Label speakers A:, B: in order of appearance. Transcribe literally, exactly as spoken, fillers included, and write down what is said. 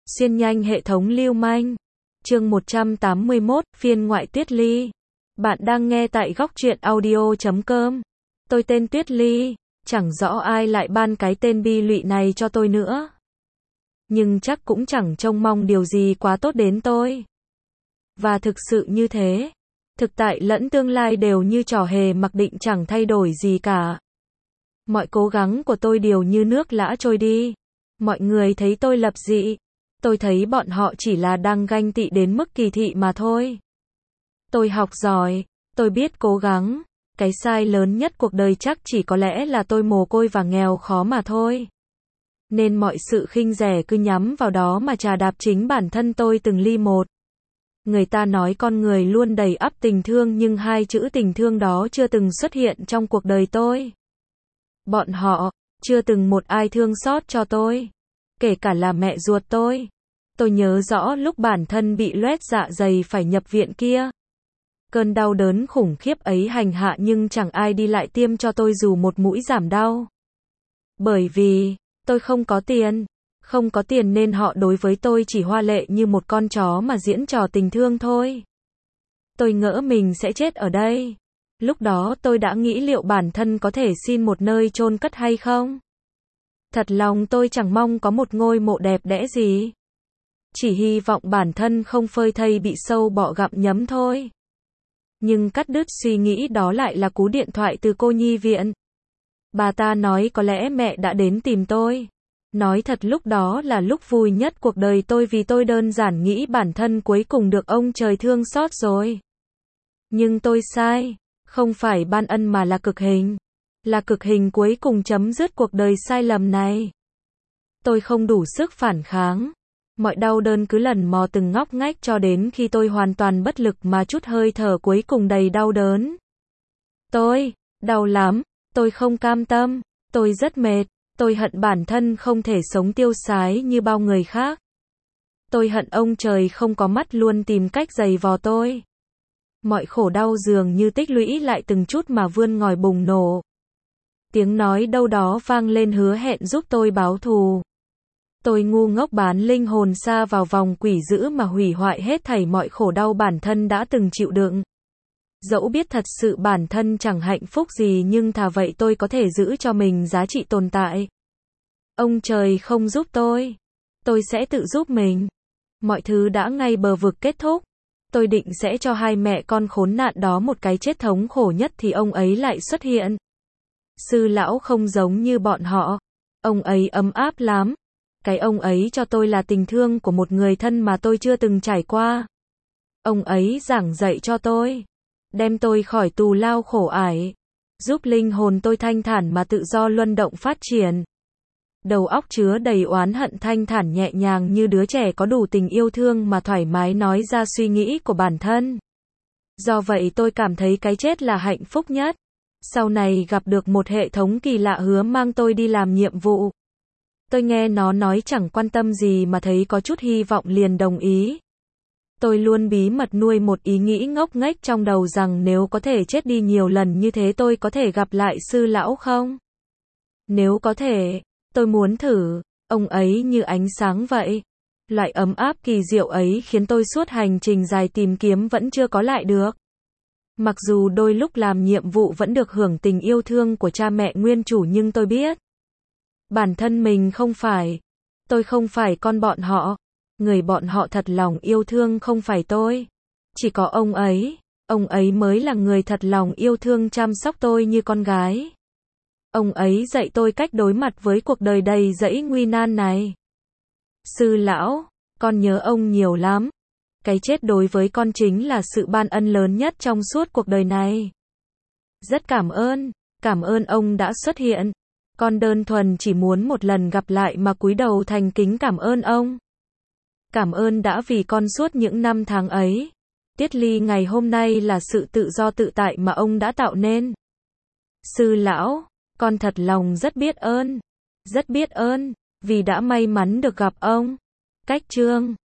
A: Xuyên nhanh hệ thống lưu manh. Chương một trăm tám mươi mốt, phiên ngoại Tuyết Ly. Bạn đang nghe tại góc truyện audio chấm com. Tôi tên Tuyết Ly, chẳng rõ ai lại ban cái tên bi lụy này cho tôi nữa. Nhưng chắc cũng chẳng trông mong điều gì quá tốt đến tôi. Và thực sự như thế. Thực tại lẫn tương lai đều như trò hề mặc định chẳng thay đổi gì cả. Mọi cố gắng của tôi đều như nước lã trôi đi. Mọi người thấy tôi lập dị. Tôi thấy bọn họ chỉ là đang ganh tị đến mức kỳ thị mà thôi. Tôi học giỏi, tôi biết cố gắng. Cái sai lớn nhất cuộc đời chắc chỉ có lẽ là tôi mồ côi và nghèo khó mà thôi. Nên mọi sự khinh rẻ cứ nhắm vào đó mà chà đạp chính bản thân tôi từng ly một. Người ta nói con người luôn đầy ắp tình thương nhưng hai chữ tình thương đó chưa từng xuất hiện trong cuộc đời tôi. Bọn họ, chưa từng một ai thương xót cho tôi. Kể cả là mẹ ruột tôi. Tôi nhớ rõ lúc bản thân bị loét dạ dày phải nhập viện kia. Cơn đau đớn khủng khiếp ấy hành hạ nhưng chẳng ai đi lại tiêm cho tôi dù một mũi giảm đau. Bởi vì, tôi không có tiền. Không có tiền nên họ đối với tôi chỉ hoa lệ như một con chó mà diễn trò tình thương thôi. Tôi ngỡ mình sẽ chết ở đây. Lúc đó tôi đã nghĩ liệu bản thân có thể xin một nơi chôn cất hay không? Thật lòng tôi chẳng mong có một ngôi mộ đẹp đẽ gì. Chỉ hy vọng bản thân không phơi thây bị sâu bọ gặm nhấm thôi. Nhưng cắt đứt suy nghĩ đó lại là cú điện thoại từ cô nhi viện. Bà ta nói có lẽ mẹ đã đến tìm tôi. Nói thật lúc đó là lúc vui nhất cuộc đời tôi vì tôi đơn giản nghĩ bản thân cuối cùng được ông trời thương xót rồi. Nhưng tôi sai. Không phải ban ân mà là cực hình. Là cực hình cuối cùng chấm dứt cuộc đời sai lầm này. Tôi không đủ sức phản kháng. Mọi đau đớn cứ lần mò từng ngóc ngách cho đến khi tôi hoàn toàn bất lực mà chút hơi thở cuối cùng đầy đau đớn. Tôi, đau lắm, tôi không cam tâm, tôi rất mệt, tôi hận bản thân không thể sống tiêu sái như bao người khác. Tôi hận ông trời không có mắt luôn tìm cách giày vò tôi. Mọi khổ đau dường như tích lũy lại từng chút mà vươn ngòi bùng nổ. Tiếng nói đâu đó vang lên hứa hẹn giúp tôi báo thù. Tôi ngu ngốc bán linh hồn sa vào vòng quỷ dữ mà hủy hoại hết thảy mọi khổ đau bản thân đã từng chịu đựng. Dẫu biết thật sự bản thân chẳng hạnh phúc gì nhưng thà vậy tôi có thể giữ cho mình giá trị tồn tại. Ông trời không giúp tôi. Tôi sẽ tự giúp mình. Mọi thứ đã ngay bờ vực kết thúc. Tôi định sẽ cho hai mẹ con khốn nạn đó một cái chết thống khổ nhất thì ông ấy lại xuất hiện. Sư lão không giống như bọn họ. Ông ấy ấm áp lắm. Cái ông ấy cho tôi là tình thương của một người thân mà tôi chưa từng trải qua. Ông ấy giảng dạy cho tôi. Đem tôi khỏi tù lao khổ ải. Giúp linh hồn tôi thanh thản mà tự do luân động phát triển. Đầu óc chứa đầy oán hận thanh thản nhẹ nhàng như đứa trẻ có đủ tình yêu thương mà thoải mái nói ra suy nghĩ của bản thân. Do vậy tôi cảm thấy cái chết là hạnh phúc nhất. Sau này gặp được một hệ thống kỳ lạ hứa mang tôi đi làm nhiệm vụ. Tôi nghe nó nói chẳng quan tâm gì mà thấy có chút hy vọng liền đồng ý. Tôi luôn bí mật nuôi một ý nghĩ ngốc nghếch trong đầu rằng nếu có thể chết đi nhiều lần như thế tôi có thể gặp lại sư lão không? Nếu có thể, tôi muốn thử, ông ấy như ánh sáng vậy. Loại ấm áp kỳ diệu ấy khiến tôi suốt hành trình dài tìm kiếm vẫn chưa có lại được. Mặc dù đôi lúc làm nhiệm vụ vẫn được hưởng tình yêu thương của cha mẹ nguyên chủ nhưng tôi biết. Bản thân mình không phải. Tôi không phải con bọn họ. Người bọn họ thật lòng yêu thương không phải tôi. Chỉ có ông ấy. Ông ấy mới là người thật lòng yêu thương chăm sóc tôi như con gái. Ông ấy dạy tôi cách đối mặt với cuộc đời đầy dẫy nguy nan này. Sư lão, con nhớ ông nhiều lắm. Cái chết đối với con chính là sự ban ân lớn nhất trong suốt cuộc đời này. Rất cảm ơn. Cảm ơn ông đã xuất hiện. Con đơn thuần chỉ muốn một lần gặp lại mà cúi đầu thành kính cảm ơn ông. Cảm ơn đã vì con suốt những năm tháng ấy. Tiết Ly ngày hôm nay là sự tự do tự tại mà ông đã tạo nên. Sư lão, con thật lòng rất biết ơn. Rất biết ơn, vì đã may mắn được gặp ông. Cách chương